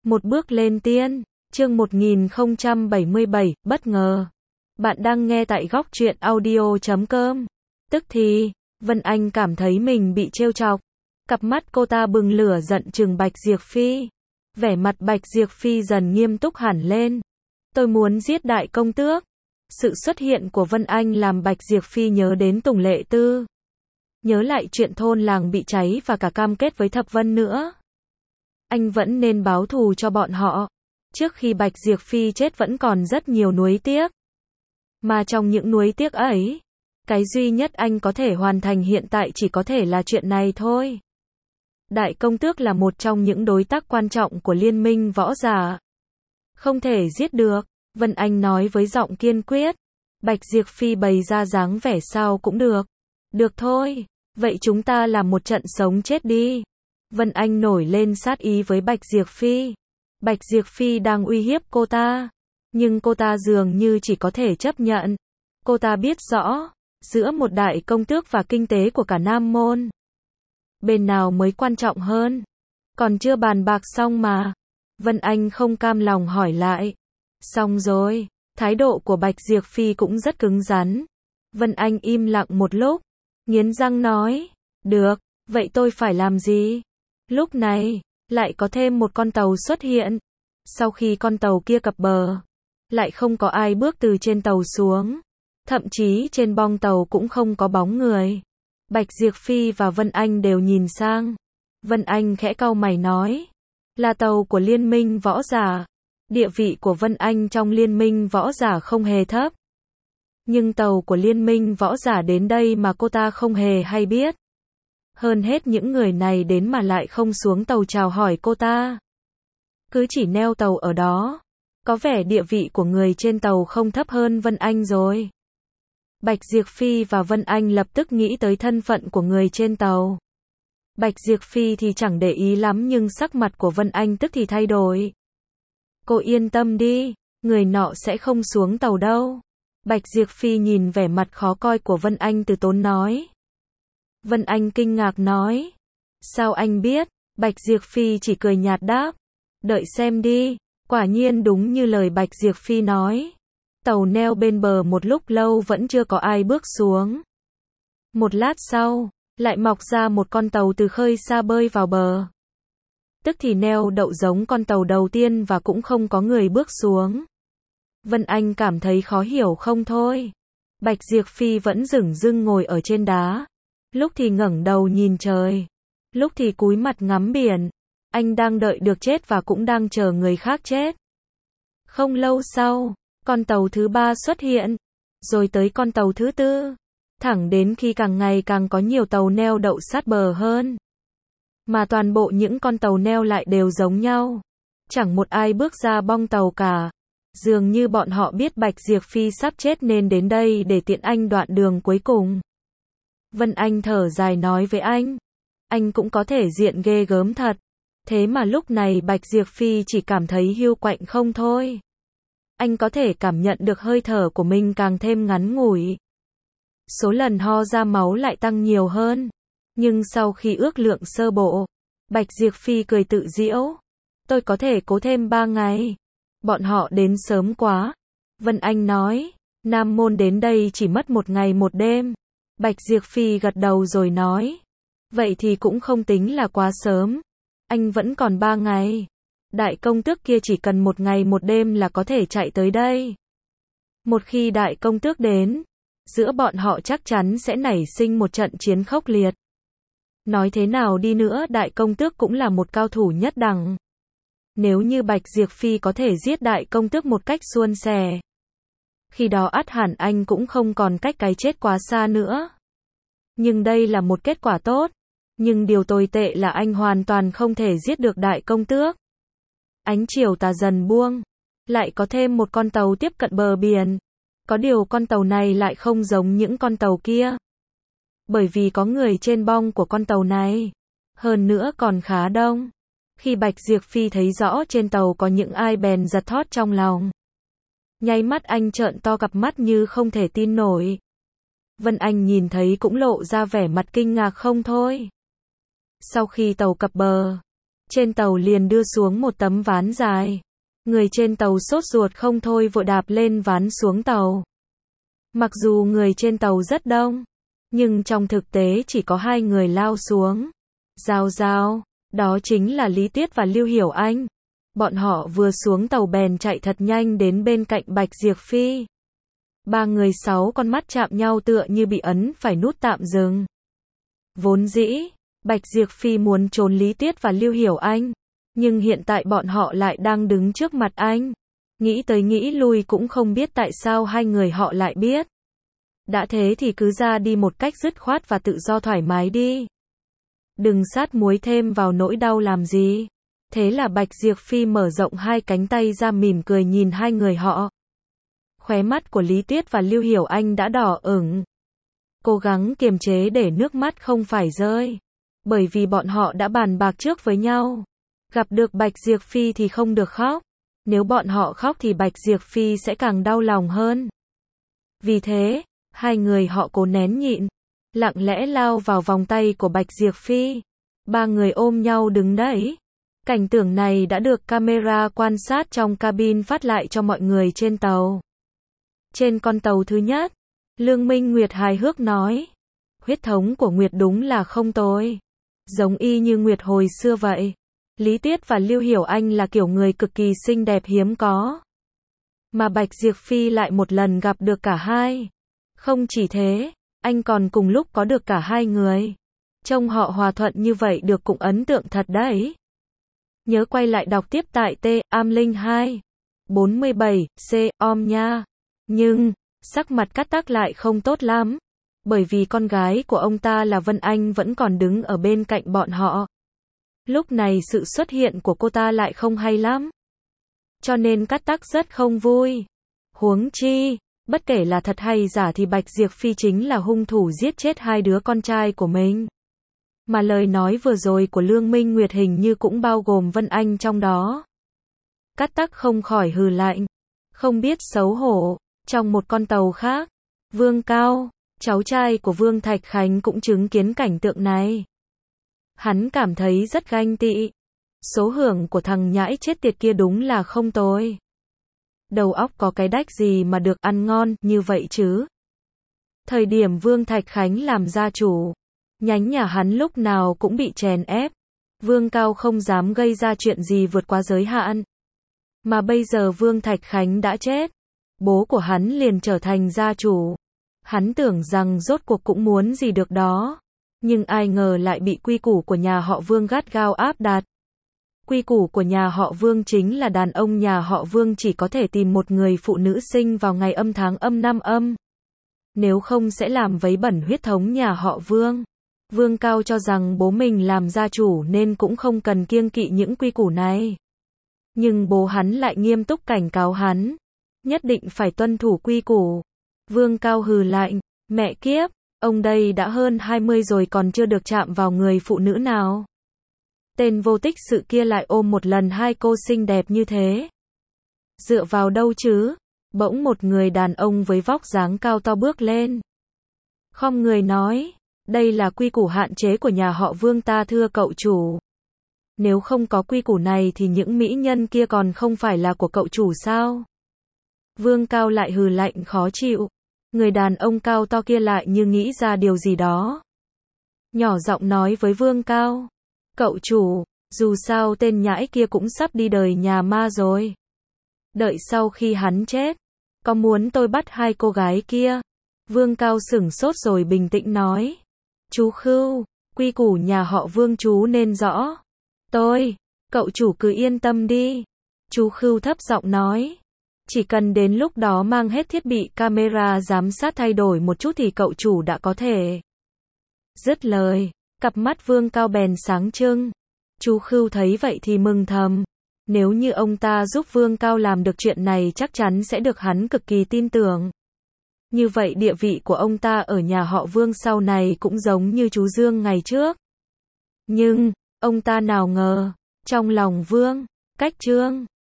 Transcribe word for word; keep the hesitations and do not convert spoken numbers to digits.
Một bước lên tiên, chương một nghìn không trăm bảy mươi bảy, bất ngờ. Bạn đang nghe tại góc truyện audio chấm com. Tức thì, Vân Anh cảm thấy mình bị trêu chọc. Cặp mắt cô ta bừng lửa giận trừng Bạch Diệp Phi. Vẻ mặt Bạch Diệp Phi dần nghiêm túc hẳn lên. Tôi muốn giết đại công tước. Sự xuất hiện của Vân Anh làm Bạch Diệp Phi nhớ đến Tùng Lệ Tư. Nhớ lại chuyện thôn làng bị cháy và cả cam kết với Thập Vân nữa. Anh vẫn nên báo thù cho bọn họ. Trước khi Bạch Diệp Phi chết vẫn còn rất nhiều nuối tiếc. Mà trong những nuối tiếc ấy, cái duy nhất anh có thể hoàn thành hiện tại chỉ có thể là chuyện này thôi. Đại công tước là một trong những đối tác quan trọng của liên minh võ giả. Không thể giết được, Vân Anh nói với giọng kiên quyết. Bạch Diệp Phi bày ra dáng vẻ sao cũng được. Được thôi, vậy chúng ta làm một trận sống chết đi. Vân Anh nổi lên sát ý với Bạch Diệp Phi. Bạch Diệp Phi đang uy hiếp cô ta. Nhưng cô ta dường như chỉ có thể chấp nhận. Cô ta biết rõ, giữa một đại công tước và kinh tế của cả Nam Môn, bên nào mới quan trọng hơn. Còn chưa bàn bạc xong mà. Vân Anh không cam lòng hỏi lại. Xong rồi, thái độ của Bạch Diệp Phi cũng rất cứng rắn. Vân Anh im lặng một lúc, nghiến răng nói, được, vậy tôi phải làm gì? Lúc này, lại có thêm một con tàu xuất hiện. Sau khi con tàu kia cập bờ, lại không có ai bước từ trên tàu xuống. Thậm chí trên bong tàu cũng không có bóng người. Bạch Diệp Phi và Vân Anh đều nhìn sang. Vân Anh khẽ cau mày nói, là tàu của liên minh võ giả. Địa vị của Vân Anh trong liên minh võ giả không hề thấp. Nhưng tàu của liên minh võ giả đến đây mà cô ta không hề hay biết. Hơn hết những người này đến mà lại không xuống tàu chào hỏi cô ta. Cứ chỉ neo tàu ở đó. Có vẻ địa vị của người trên tàu không thấp hơn Vân Anh rồi. Bạch Diệp Phi và Vân Anh lập tức nghĩ tới thân phận của người trên tàu. Bạch Diệp Phi thì chẳng để ý lắm nhưng sắc mặt của Vân Anh tức thì thay đổi. Cô yên tâm đi, người nọ sẽ không xuống tàu đâu. Bạch Diệp Phi nhìn vẻ mặt khó coi của Vân Anh từ tốn nói. Vân Anh kinh ngạc nói. Sao anh biết? Bạch Diệp Phi chỉ cười nhạt đáp. Đợi xem đi. Quả nhiên đúng như lời Bạch Diệp Phi nói. Tàu neo bên bờ một lúc lâu vẫn chưa có ai bước xuống. Một lát sau, lại mọc ra một con tàu từ khơi xa bơi vào bờ. Tức thì neo đậu giống con tàu đầu tiên và cũng không có người bước xuống. Vân Anh cảm thấy khó hiểu không thôi. Bạch Diệp Phi vẫn dửng dưng ngồi ở trên đá. Lúc thì ngẩng đầu nhìn trời. Lúc thì cúi mặt ngắm biển. Anh đang đợi được chết và cũng đang chờ người khác chết. Không lâu sau, con tàu thứ ba xuất hiện. Rồi tới con tàu thứ tư. Thẳng đến khi càng ngày càng có nhiều tàu neo đậu sát bờ hơn. Mà toàn bộ những con tàu neo lại đều giống nhau. Chẳng một ai bước ra bong tàu cả. Dường như bọn họ biết Bạch Diệp Phi sắp chết nên đến đây để tiện anh đoạn đường cuối cùng. Vân Anh thở dài nói với anh. Anh cũng có thể diện ghê gớm thật. Thế mà lúc này Bạch Diệp Phi chỉ cảm thấy hiu quạnh không thôi. Anh có thể cảm nhận được hơi thở của mình càng thêm ngắn ngủi. Số lần ho ra máu lại tăng nhiều hơn. Nhưng sau khi ước lượng sơ bộ, Bạch Diệp Phi cười tự giễu. Tôi có thể cố thêm ba ngày. Bọn họ đến sớm quá. Vân Anh nói, Nam Môn đến đây chỉ mất một ngày một đêm. Bạch Diệp Phi gật đầu rồi nói. Vậy thì cũng không tính là quá sớm. Anh vẫn còn ba ngày. Đại công tước kia chỉ cần một ngày một đêm là có thể chạy tới đây. Một khi đại công tước đến, giữa bọn họ chắc chắn sẽ nảy sinh một trận chiến khốc liệt. Nói thế nào đi nữa đại công tước cũng là một cao thủ nhất đẳng. Nếu như Bạch Diệp Phi có thể giết đại công tước một cách suôn sẻ, khi đó ắt hẳn anh cũng không còn cách cái chết quá xa nữa. Nhưng đây là một kết quả tốt. Nhưng điều tồi tệ là anh hoàn toàn không thể giết được đại công tước. Ánh chiều tà dần buông. Lại có thêm một con tàu tiếp cận bờ biển. Có điều con tàu này lại không giống những con tàu kia. Bởi vì có người trên bong của con tàu này. Hơn nữa còn khá đông. Khi Bạch Diệp Phi thấy rõ trên tàu có những ai bèn giật thót trong lòng. Nháy mắt anh trợn to cặp mắt như không thể tin nổi. Vân Anh nhìn thấy cũng lộ ra vẻ mặt kinh ngạc không thôi. Sau khi tàu cập bờ, trên tàu liền đưa xuống một tấm ván dài. Người trên tàu sốt ruột không thôi vội đạp lên ván xuống tàu. Mặc dù người trên tàu rất đông, nhưng trong thực tế chỉ có hai người lao xuống. Rào rào, đó chính là Lý Tiết và Lưu Hiểu Anh. Bọn họ vừa xuống tàu bèn chạy thật nhanh đến bên cạnh Bạch Diệp Phi. Ba người sáu con mắt chạm nhau tựa như bị ấn phải nút tạm dừng. Vốn dĩ, Bạch Diệp Phi muốn trốn Lý Tiết và Lưu Hiểu Anh, nhưng hiện tại bọn họ lại đang đứng trước mặt anh. Nghĩ tới nghĩ lui cũng không biết tại sao hai người họ lại biết. Đã thế thì cứ ra đi một cách dứt khoát và tự do thoải mái đi. Đừng sát muối thêm vào nỗi đau làm gì. Thế là Bạch Diệp Phi mở rộng hai cánh tay ra mỉm cười nhìn hai người họ. Khóe mắt của Lý Tiết và Lưu Hiểu Anh đã đỏ ửng. Cố gắng kiềm chế để nước mắt không phải rơi. Bởi vì bọn họ đã bàn bạc trước với nhau. Gặp được Bạch Diệp Phi thì không được khóc. Nếu bọn họ khóc thì Bạch Diệp Phi sẽ càng đau lòng hơn. Vì thế, hai người họ cố nén nhịn, lặng lẽ lao vào vòng tay của Bạch Diệp Phi. Ba người ôm nhau đứng đấy. Cảnh tượng này đã được camera quan sát trong cabin phát lại cho mọi người trên tàu. Trên con tàu thứ nhất, Lương Minh Nguyệt hài hước nói, huyết thống của Nguyệt đúng là không tồi. Giống y như Nguyệt hồi xưa vậy. Lý Tiết và Lưu Hiểu Anh là kiểu người cực kỳ xinh đẹp hiếm có. Mà Bạch Diệp Phi lại một lần gặp được cả hai. Không chỉ thế, anh còn cùng lúc có được cả hai người. Trông họ hòa thuận như vậy được cũng ấn tượng thật đấy. Nhớ quay lại đọc tiếp tại T. Am Linh hai. bốn mươi bảy, C. Om nha. Nhưng, sắc mặt Cát Tắc lại không tốt lắm. Bởi vì con gái của ông ta là Vân Anh vẫn còn đứng ở bên cạnh bọn họ. Lúc này sự xuất hiện của cô ta lại không hay lắm. Cho nên Cát Tắc rất không vui. Huống chi, bất kể là thật hay giả thì Bạch Diệp Phi chính là hung thủ giết chết hai đứa con trai của mình. Mà lời nói vừa rồi của Lương Minh Nguyệt hình như cũng bao gồm Vân Anh trong đó. Cát Tắc không khỏi hừ lạnh. Không biết xấu hổ. Trong một con tàu khác, Vương Cao, cháu trai của Vương Thạch Khánh cũng chứng kiến cảnh tượng này. Hắn cảm thấy rất ganh tị. Số hưởng của thằng nhãi chết tiệt kia đúng là không tồi. Đầu óc có cái đách gì mà được ăn ngon như vậy chứ. Thời điểm Vương Thạch Khánh làm gia chủ, nhánh nhà hắn lúc nào cũng bị chèn ép. Vương Cao không dám gây ra chuyện gì vượt quá giới hạn. Mà bây giờ Vương Thạch Khánh đã chết, bố của hắn liền trở thành gia chủ. Hắn tưởng rằng rốt cuộc cũng muốn gì được đó. Nhưng ai ngờ lại bị quy củ của nhà họ Vương gắt gao áp đặt. Quy củ của nhà họ Vương chính là đàn ông nhà họ Vương chỉ có thể tìm một người phụ nữ sinh vào ngày âm tháng âm năm âm. Nếu không sẽ làm vấy bẩn huyết thống nhà họ Vương. Vương Cao cho rằng bố mình làm gia chủ nên cũng không cần kiêng kỵ những quy củ này. Nhưng bố hắn lại nghiêm túc cảnh cáo hắn. Nhất định phải tuân thủ quy củ. Vương Cao hừ lạnh, mẹ kiếp, ông đây đã hơn hai mươi rồi còn chưa được chạm vào người phụ nữ nào. Tên vô tích sự kia lại ôm một lần hai cô xinh đẹp như thế. Dựa vào đâu chứ? Bỗng một người đàn ông với vóc dáng cao to bước lên. Khom người nói, đây là quy củ hạn chế của nhà họ Vương ta thưa cậu chủ. Nếu không có quy củ này thì những mỹ nhân kia còn không phải là của cậu chủ sao? Vương Cao lại hừ lạnh khó chịu. Người đàn ông cao to kia lại như nghĩ ra điều gì đó. Nhỏ giọng nói với Vương Cao. Cậu chủ, dù sao tên nhãi kia cũng sắp đi đời nhà ma rồi. Đợi sau khi hắn chết, có muốn tôi bắt hai cô gái kia? Vương Cao sửng sốt rồi bình tĩnh nói. Chú Khưu, quy củ nhà họ Vương chú nên rõ. Tôi, cậu chủ cứ yên tâm đi. Chú Khưu thấp giọng nói. Chỉ cần đến lúc đó mang hết thiết bị camera giám sát thay đổi một chút thì cậu chủ đã có thể. Dứt lời, cặp mắt Vương Cao bèn sáng trưng. Chú Khưu thấy vậy thì mừng thầm. Nếu như ông ta giúp Vương Cao làm được chuyện này chắc chắn sẽ được hắn cực kỳ tin tưởng. Như vậy địa vị của ông ta ở nhà họ Vương sau này cũng giống như chú Dương ngày trước. Nhưng, ông ta nào ngờ, trong lòng Vương, Cách Trương